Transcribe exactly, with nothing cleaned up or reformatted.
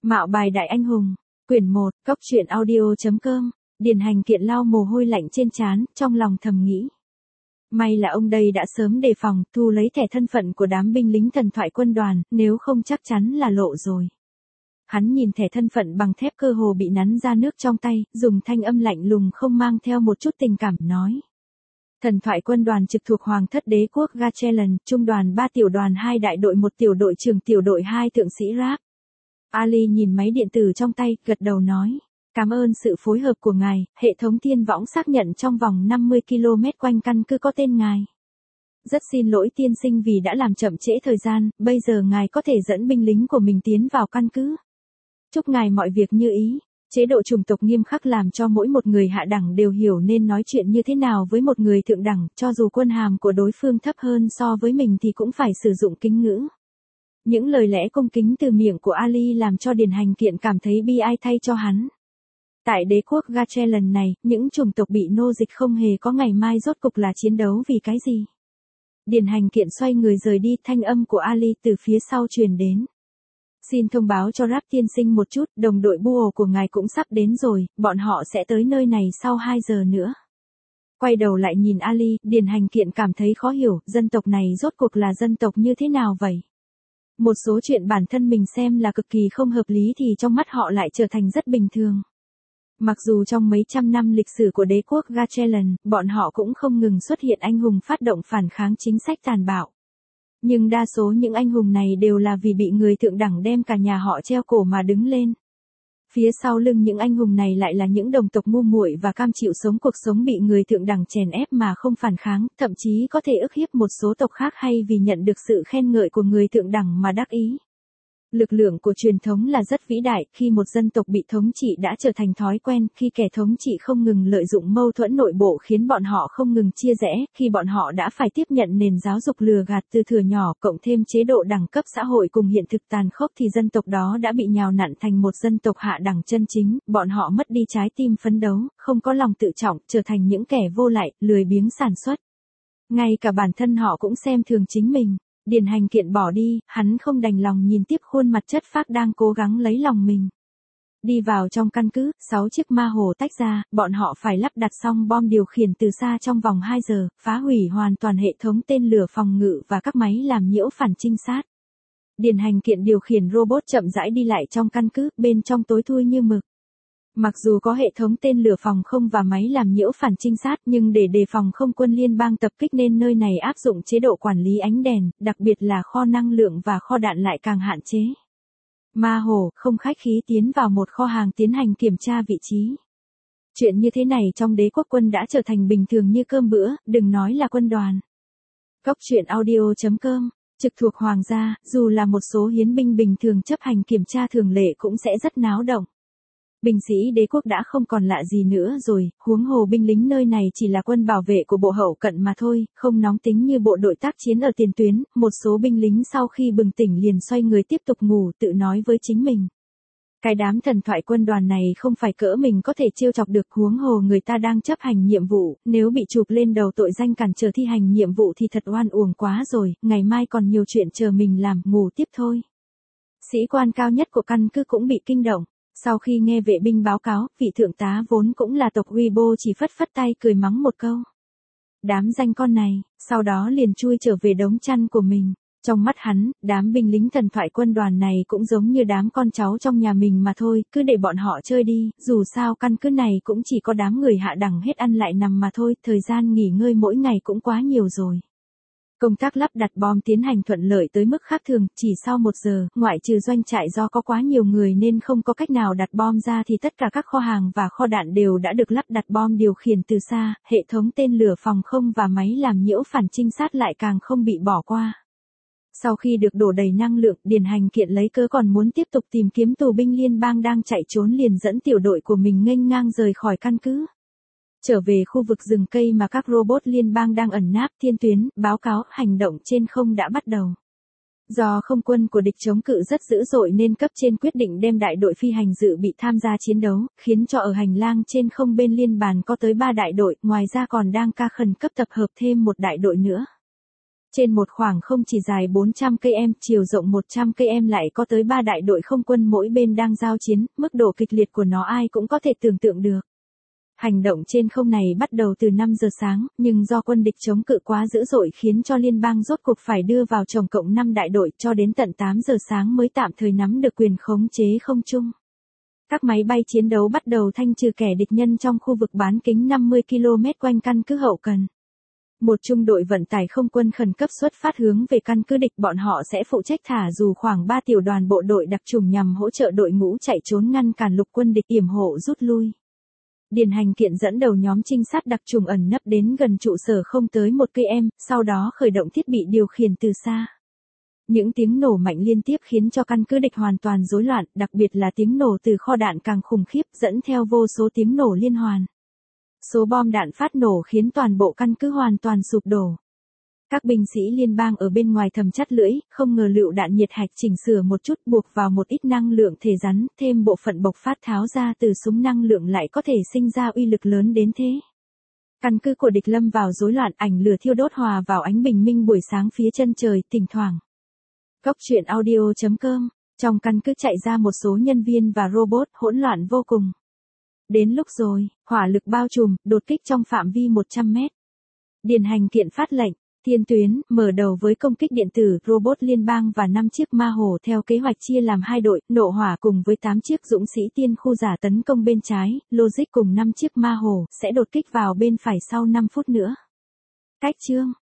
Mạo bài đại anh hùng, quyển một, cốc truyện audio.com, Điền Hành Kiện lau mồ hôi lạnh trên trán, trong lòng thầm nghĩ. May là ông đây đã sớm đề phòng, thu lấy thẻ thân phận của đám binh lính thần thoại quân đoàn, nếu không chắc chắn là lộ rồi. Hắn nhìn thẻ thân phận bằng thép cơ hồ bị nắn ra nước trong tay, dùng thanh âm lạnh lùng không mang theo một chút tình cảm nói. Thần thoại quân đoàn trực thuộc Hoàng thất đế quốc Gachelan, trung đoàn ba tiểu đoàn hai đại đội một tiểu đội trưởng tiểu đội hai thượng sĩ Rap. Ali nhìn máy điện tử trong tay, gật đầu nói. Cảm ơn sự phối hợp của ngài, hệ thống thiên võng xác nhận trong vòng năm mươi ki lô mét quanh căn cứ có tên ngài. Rất xin lỗi tiên sinh vì đã làm chậm trễ thời gian, bây giờ ngài có thể dẫn binh lính của mình tiến vào căn cứ. Chúc ngài mọi việc như ý. Chế độ chủng tộc nghiêm khắc làm cho mỗi một người hạ đẳng đều hiểu nên nói chuyện như thế nào với một người thượng đẳng, cho dù quân hàm của đối phương thấp hơn so với mình thì cũng phải sử dụng kính ngữ. Những lời lẽ cung kính từ miệng của Ali làm cho Điền Hành Kiện cảm thấy bi ai thay cho hắn. Tại đế quốc Gachelan này, những chủng tộc bị nô dịch không hề có ngày mai rốt cục là chiến đấu vì cái gì. Điền Hành Kiện xoay người rời đi, thanh âm của Ali từ phía sau truyền đến. Xin thông báo cho Rap tiên sinh một chút, đồng đội Bull của ngài cũng sắp đến rồi, bọn họ sẽ tới nơi này sau hai giờ nữa. Quay đầu lại nhìn Ali, Điền Hành Kiện cảm thấy khó hiểu, dân tộc này rốt cuộc là dân tộc như thế nào vậy? Một số chuyện bản thân mình xem là cực kỳ không hợp lý thì trong mắt họ lại trở thành rất bình thường. Mặc dù trong mấy trăm năm lịch sử của đế quốc Gachelan, bọn họ cũng không ngừng xuất hiện anh hùng phát động phản kháng chính sách tàn bạo. Nhưng đa số những anh hùng này đều là vì bị người thượng đẳng đem cả nhà họ treo cổ mà đứng lên. Phía sau lưng những anh hùng này lại là những đồng tộc ngu muội và cam chịu sống cuộc sống bị người thượng đẳng chèn ép mà không phản kháng, thậm chí có thể ức hiếp một số tộc khác hay vì nhận được sự khen ngợi của người thượng đẳng mà đắc ý. Lực lượng của truyền thống là rất vĩ đại, khi một dân tộc bị thống trị đã trở thành thói quen, khi kẻ thống trị không ngừng lợi dụng mâu thuẫn nội bộ khiến bọn họ không ngừng chia rẽ, khi bọn họ đã phải tiếp nhận nền giáo dục lừa gạt từ thuở nhỏ, cộng thêm chế độ đẳng cấp xã hội cùng hiện thực tàn khốc thì dân tộc đó đã bị nhào nặn thành một dân tộc hạ đẳng chân chính, bọn họ mất đi trái tim phấn đấu, không có lòng tự trọng, trở thành những kẻ vô lại, lười biếng sản xuất. Ngay cả bản thân họ cũng xem thường chính mình. Điền Hành Kiện bỏ đi, hắn không đành lòng nhìn tiếp khuôn mặt chất phác đang cố gắng lấy lòng mình. Đi vào trong căn cứ, sáu chiếc ma hồ tách ra, bọn họ phải lắp đặt xong bom điều khiển từ xa trong vòng hai giờ, phá hủy hoàn toàn hệ thống tên lửa phòng ngự và các máy làm nhiễu phản trinh sát. Điền Hành Kiện điều khiển robot chậm rãi đi lại trong căn cứ, bên trong tối thui như mực. Mặc dù có hệ thống tên lửa phòng không và máy làm nhiễu phản trinh sát nhưng để đề phòng không quân liên bang tập kích nên nơi này áp dụng chế độ quản lý ánh đèn, đặc biệt là kho năng lượng và kho đạn lại càng hạn chế. Ma hồ không khách khí tiến vào một kho hàng tiến hành kiểm tra vị trí. Chuyện như thế này trong đế quốc quân đã trở thành bình thường như cơm bữa, đừng nói là quân đoàn. Cốc truyện audio.com, trực thuộc Hoàng gia, dù là một số hiến binh bình thường chấp hành kiểm tra thường lệ cũng sẽ rất náo động. Binh sĩ đế quốc đã không còn lạ gì nữa rồi, huống hồ binh lính nơi này chỉ là quân bảo vệ của bộ hậu cận mà thôi, không nóng tính như bộ đội tác chiến ở tiền tuyến, một số binh lính sau khi bừng tỉnh liền xoay người tiếp tục ngủ, tự nói với chính mình. Cái đám thần thoại quân đoàn này không phải cỡ mình có thể trêu chọc được, huống hồ người ta đang chấp hành nhiệm vụ, nếu bị chụp lên đầu tội danh cản trở thi hành nhiệm vụ thì thật oan uổng quá rồi, ngày mai còn nhiều chuyện chờ mình làm, ngủ tiếp thôi. Sĩ quan cao nhất của căn cứ cũng bị kinh động. Sau khi nghe vệ binh báo cáo, vị thượng tá vốn cũng là tộc Weibo chỉ phất phất tay cười mắng một câu. Đám danh con này, sau đó liền chui trở về đống chăn của mình. Trong mắt hắn, đám binh lính thần thoại quân đoàn này cũng giống như đám con cháu trong nhà mình mà thôi, cứ để bọn họ chơi đi, dù sao căn cứ này cũng chỉ có đám người hạ đẳng hết ăn lại nằm mà thôi, thời gian nghỉ ngơi mỗi ngày cũng quá nhiều rồi. Công tác lắp đặt bom tiến hành thuận lợi tới mức khác thường, chỉ sau một giờ, ngoại trừ doanh trại do có quá nhiều người nên không có cách nào đặt bom ra thì tất cả các kho hàng và kho đạn đều đã được lắp đặt bom điều khiển từ xa, hệ thống tên lửa phòng không và máy làm nhiễu phản trinh sát lại càng không bị bỏ qua. Sau khi được đổ đầy năng lượng, Điền Hành Kiện lấy cớ còn muốn tiếp tục tìm kiếm tù binh liên bang đang chạy trốn liền dẫn tiểu đội của mình nghênh ngang rời khỏi căn cứ. Trở về khu vực rừng cây mà các robot liên bang đang ẩn náp, thiên tuyến, báo cáo, hành động trên không đã bắt đầu. Do không quân của địch chống cự rất dữ dội nên cấp trên quyết định đem đại đội phi hành dự bị tham gia chiến đấu, khiến cho ở hành lang trên không bên liên bàn có tới ba đại đội, ngoài ra còn đang ca khẩn cấp tập hợp thêm một đại đội nữa. Trên một khoảng không chỉ dài bốn trăm ki lô mét, chiều rộng một trăm ki lô mét lại có tới ba đại đội không quân mỗi bên đang giao chiến, mức độ kịch liệt của nó ai cũng có thể tưởng tượng được. Hành động trên không này bắt đầu từ năm giờ sáng, nhưng do quân địch chống cự quá dữ dội khiến cho liên bang rốt cuộc phải đưa vào tổng cộng năm đại đội, cho đến tận tám giờ sáng mới tạm thời nắm được quyền khống chế không trung. Các máy bay chiến đấu bắt đầu thanh trừ kẻ địch nhân trong khu vực bán kính năm mươi ki lô mét quanh căn cứ hậu cần. Một trung đội vận tải không quân khẩn cấp xuất phát hướng về căn cứ địch, bọn họ sẽ phụ trách thả dù khoảng ba tiểu đoàn bộ đội đặc chủng nhằm hỗ trợ đội ngũ chạy trốn, ngăn cản lục quân địch yểm hộ rút lui. Điền Hành Kiện dẫn đầu nhóm trinh sát đặc chủng ẩn nấp đến gần trụ sở không tới một ki lô mét, sau đó khởi động thiết bị điều khiển từ xa. Những tiếng nổ mạnh liên tiếp khiến cho căn cứ địch hoàn toàn rối loạn, đặc biệt là tiếng nổ từ kho đạn càng khủng khiếp, dẫn theo vô số tiếng nổ liên hoàn. Số bom đạn phát nổ khiến toàn bộ căn cứ hoàn toàn sụp đổ. Các binh sĩ liên bang ở bên ngoài thầm chắt lưỡi, không ngờ lựu đạn nhiệt hạch chỉnh sửa một chút, buộc vào một ít năng lượng thể rắn, thêm bộ phận bộc phát tháo ra từ súng năng lượng lại có thể sinh ra uy lực lớn đến thế. Căn cứ của địch lâm vào rối loạn, ảnh lửa thiêu đốt hòa vào ánh bình minh buổi sáng phía chân trời, thỉnh thoảng. Cốc truyện audio chấm com, trong căn cứ chạy ra một số nhân viên và robot, hỗn loạn vô cùng. Đến lúc rồi, hỏa lực bao trùm, đột kích trong phạm vi một trăm mét. Điền Hành Kiện phát lệnh, thiên tuyến, mở đầu với công kích điện tử, robot liên bang và năm chiếc ma hổ theo kế hoạch chia làm hai đội, nộ hỏa cùng với tám chiếc dũng sĩ tiên khu giả tấn công bên trái, logic cùng năm chiếc ma hổ, sẽ đột kích vào bên phải sau năm phút nữa. Cách chương